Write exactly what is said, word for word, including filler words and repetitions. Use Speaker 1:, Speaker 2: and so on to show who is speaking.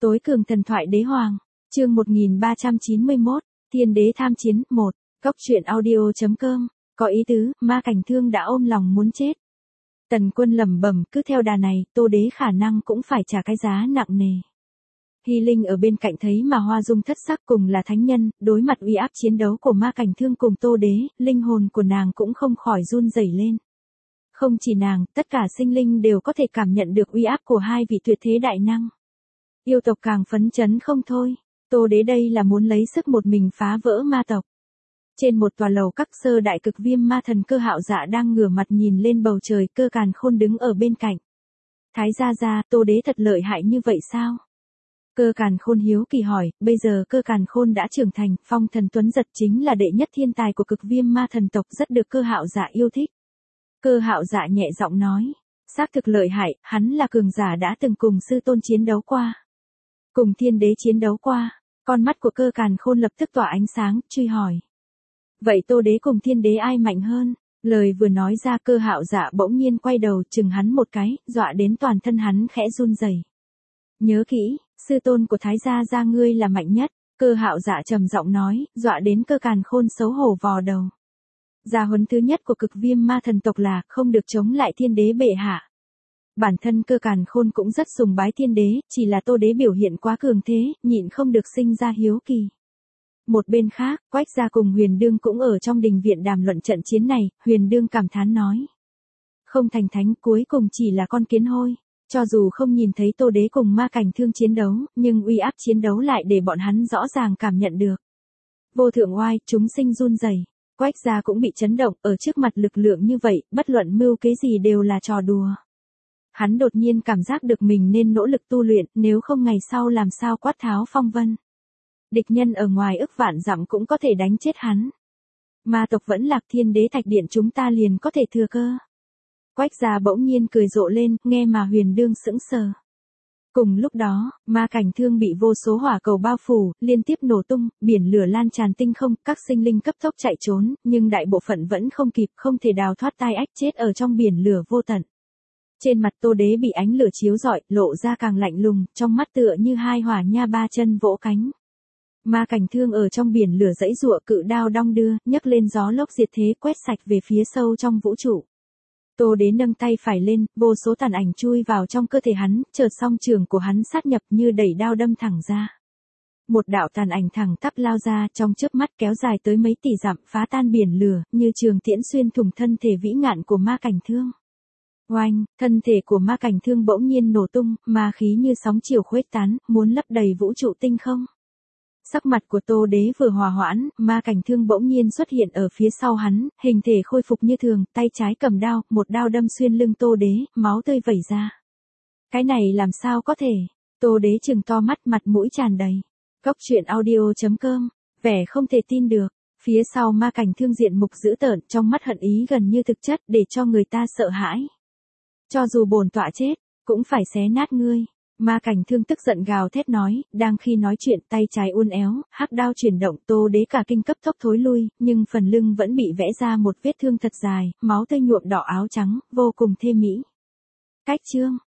Speaker 1: Tối cường thần thoại đế hoàng, chương một nghìn ba trăm chín mươi mốt, Thiên đế tham chiến, một, Cốc truyện audio chấm com, có ý tứ, Ma Cảnh Thương đã ôm lòng muốn chết. Tần Quân lẩm bẩm, cứ theo đà này, Tô đế khả năng cũng phải trả cái giá nặng nề. Hy Linh ở bên cạnh thấy mà hoa dung thất sắc, cùng là thánh nhân, đối mặt uy áp chiến đấu của Ma Cảnh Thương cùng Tô đế, linh hồn của nàng cũng không khỏi run rẩy lên. Không chỉ nàng, tất cả sinh linh đều có thể cảm nhận được uy áp của hai vị tuyệt thế đại năng. Yêu tộc càng phấn chấn không thôi, Tô đế đây là muốn lấy sức một mình phá vỡ ma tộc. Trên một tòa lầu các, sơ đại cực viêm ma thần Cơ Hạo Dạ đang ngửa mặt nhìn lên bầu trời, Cơ Càn Khôn đứng ở bên cạnh. Thái gia gia, Tô đế thật lợi hại như vậy sao? Cơ Càn Khôn hiếu kỳ hỏi, bây giờ Cơ Càn Khôn đã trưởng thành, Phong Thần Tuấn Giật chính là đệ nhất thiên tài của cực viêm ma thần tộc, rất được Cơ Hạo Dạ yêu thích. Cơ Hạo Dạ nhẹ giọng nói, xác thực lợi hại, hắn là cường giả đã từng cùng sư tôn chiến đấu qua. Cùng thiên đế chiến đấu qua, con mắt của Cơ Càn Khôn lập tức tỏa ánh sáng, truy hỏi. Vậy Tô đế cùng thiên đế ai mạnh hơn? Lời vừa nói ra, Cơ Hạo Dạ bỗng nhiên quay đầu chừng hắn một cái, dọa đến toàn thân hắn khẽ run rẩy. Nhớ kỹ, sư tôn của Thái gia gia ngươi là mạnh nhất, Cơ Hạo Dạ trầm giọng nói, dọa đến Cơ Càn Khôn xấu hổ vò đầu. Gia huấn thứ nhất của cực viêm ma thần tộc là không được chống lại thiên đế bệ hạ. Bản thân Cơ Càn Khôn cũng rất sùng bái thiên đế, chỉ là Tô đế biểu hiện quá cường thế, nhịn không được sinh ra hiếu kỳ. Một bên khác, Quách gia cùng Huyền Đương cũng ở trong đình viện đàm luận trận chiến này, Huyền Đương cảm thán nói. Không thành thánh, cuối cùng chỉ là con kiến hôi. Cho dù không nhìn thấy Tô đế cùng Ma Cảnh Thương chiến đấu, nhưng uy áp chiến đấu lại để bọn hắn rõ ràng cảm nhận được. Vô thượng oai, chúng sinh run rẩy. Quách gia cũng bị chấn động, ở trước mặt lực lượng như vậy, bất luận mưu kế gì đều là trò đùa. Hắn đột nhiên cảm giác được mình nên nỗ lực tu luyện, nếu không ngày sau làm sao quát tháo phong vân. Địch nhân ở ngoài ức vạn dặm cũng có thể đánh chết hắn. Ma tộc vẫn lạc, thiên đế thạch điện chúng ta liền có thể thừa cơ. Quách gia bỗng nhiên cười rộ lên, nghe mà Huyền Đương sững sờ. Cùng lúc đó, Ma Cảnh Thương bị vô số hỏa cầu bao phủ, liên tiếp nổ tung, biển lửa lan tràn tinh không, các sinh linh cấp tốc chạy trốn, nhưng đại bộ phận vẫn không kịp, không thể đào thoát tai ách, chết ở trong biển lửa vô tận. Trên mặt Tô đế bị ánh lửa chiếu rọi, lộ ra càng lạnh lùng, trong mắt tựa như hai hỏa nha ba chân vỗ cánh. Ma Cảnh Thương ở trong biển lửa giãy giụa, cự đao đong đưa, nhấc lên gió lốc diệt thế, quét sạch về phía sâu trong vũ trụ. Tô đế nâng tay phải lên, vô số tàn ảnh chui vào trong cơ thể hắn, chợt song trường của hắn sát nhập như đẩy đao đâm thẳng ra. Một đạo tàn ảnh thẳng tắp lao ra, trong chớp mắt kéo dài tới mấy tỷ dặm, phá tan biển lửa, như trường tiễn xuyên thủng thân thể vĩ ngạn của Ma Cảnh Thương. Oanh, thân thể của Ma Cảnh Thương bỗng nhiên nổ tung, ma khí như sóng chiều khuếch tán, muốn lấp đầy vũ trụ tinh không. Sắc mặt của Tô đế vừa hòa hoãn, Ma Cảnh Thương bỗng nhiên xuất hiện ở phía sau hắn, hình thể khôi phục như thường, tay trái cầm đao, một đao đâm xuyên lưng Tô đế, máu tươi vẩy ra. Cái này làm sao có thể? Tô đế trừng to mắt, mặt mũi tràn đầy. Cốc truyện audio chấm com, vẻ không thể tin được. Phía sau Ma Cảnh Thương diện mục dữ tợn, trong mắt hận ý gần như thực chất, để cho người ta sợ hãi. Cho dù bổn tọa chết, cũng phải xé nát ngươi. Ma Cảnh Thương tức giận gào thét nói, đang khi nói chuyện, tay trái uốn éo, hắc đao chuyển động, Tô đế cả kinh cấp tốc thối lui, nhưng phần lưng vẫn bị vẽ ra một vết thương thật dài, máu tươi nhuộm đỏ áo trắng, vô cùng thê mỹ. Cách chương,